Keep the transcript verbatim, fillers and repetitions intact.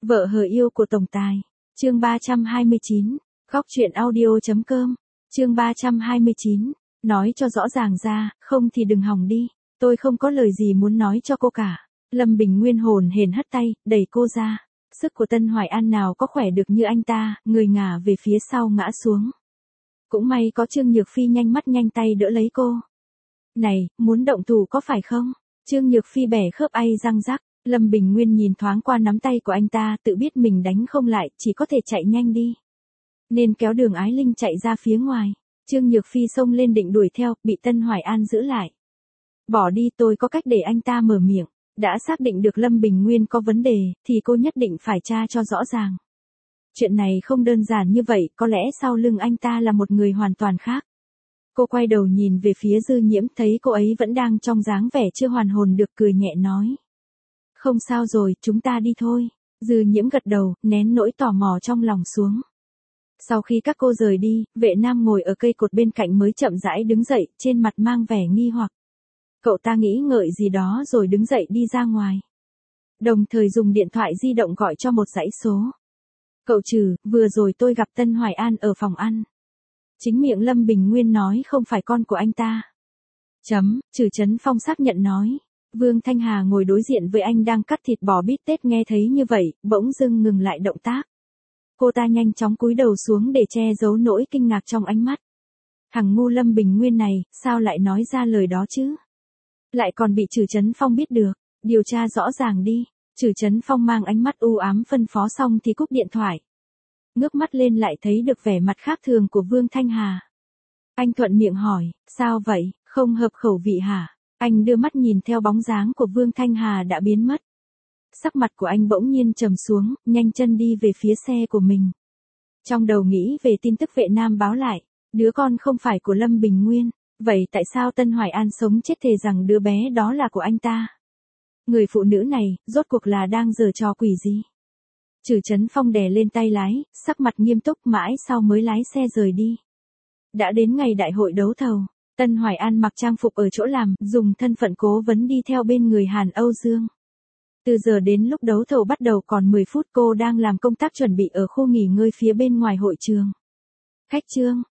Vợ hờ yêu của tổng tài. Chương ba trăm hai mươi chín. Góc truyện audio.com. Chương ba trăm hai mươi chín. Nói cho rõ ràng ra, không thì đừng hòng đi. Tôi không có lời gì muốn nói cho cô cả. Lâm Bình Nguyên hồn hển hất tay, đẩy cô ra. Sức của Tân Hoài An nào có khỏe được như anh ta, người ngả về phía sau ngã xuống. Cũng may có Trương Nhược Phi nhanh mắt nhanh tay đỡ lấy cô. Này, muốn động thủ có phải không? Trương Nhược Phi bẻ khớp ai răng rắc. Lâm Bình Nguyên nhìn thoáng qua nắm tay của anh ta, tự biết mình đánh không lại, chỉ có thể chạy nhanh đi. Nên kéo Đường Ái Linh chạy ra phía ngoài. Trương Nhược Phi xông lên định đuổi theo, bị Tân Hoài An giữ lại. Bỏ đi, tôi có cách để anh ta mở miệng. Đã xác định được Lâm Bình Nguyên có vấn đề, thì cô nhất định phải tra cho rõ ràng. Chuyện này không đơn giản như vậy, có lẽ sau lưng anh ta là một người hoàn toàn khác. Cô quay đầu nhìn về phía Dư Nhiễm, thấy cô ấy vẫn đang trong dáng vẻ chưa hoàn hồn được, cười nhẹ nói. Không sao rồi, chúng ta đi thôi. Dư Nhiễm gật đầu, nén nỗi tò mò trong lòng xuống. Sau khi các cô rời đi, Vệ Nam ngồi ở cây cột bên cạnh mới chậm rãi đứng dậy, trên mặt mang vẻ nghi hoặc. Cậu ta nghĩ ngợi gì đó rồi đứng dậy đi ra ngoài. Đồng thời dùng điện thoại di động gọi cho một dãy số. Cậu Trừ, vừa rồi tôi gặp Tân Hoài An ở phòng ăn. Chính miệng Lâm Bình Nguyên nói không phải con của anh ta. Chấm, Trừ Trấn Phong xác nhận nói. Vương Thanh Hà ngồi đối diện với anh đang cắt thịt bò bít tết nghe thấy như vậy, bỗng dưng ngừng lại động tác. Cô ta nhanh chóng cúi đầu xuống để che giấu nỗi kinh ngạc trong ánh mắt. Thằng ngu Lâm Bình Nguyên này, sao lại nói ra lời đó chứ? Lại còn bị Trừ Trấn Phong biết được, điều tra rõ ràng đi. Trừ Trấn Phong mang ánh mắt u ám phân phó xong thì cúp điện thoại. Ngước mắt lên lại thấy được vẻ mặt khác thường của Vương Thanh Hà. Anh thuận miệng hỏi, sao vậy, không hợp khẩu vị hả? Anh đưa mắt nhìn theo bóng dáng của Vương Thanh Hà đã biến mất. Sắc mặt của anh bỗng nhiên trầm xuống, nhanh chân đi về phía xe của mình. Trong đầu nghĩ về tin tức Vệ Nam báo lại, đứa con không phải của Lâm Bình Nguyên, vậy tại sao Tân Hoài An sống chết thề rằng đứa bé đó là của anh ta? Người phụ nữ này, rốt cuộc là đang giở trò quỷ gì? Trừ Trấn Phong đè lên tay lái, sắc mặt nghiêm túc mãi sau mới lái xe rời đi. Đã đến ngày đại hội đấu thầu. Tân Hoài An mặc trang phục ở chỗ làm, dùng thân phận cố vấn đi theo bên người Hàn Âu Dương. Từ giờ đến lúc đấu thầu bắt đầu còn mười phút cô đang làm công tác chuẩn bị ở khu nghỉ ngơi phía bên ngoài hội trường. Khách trương,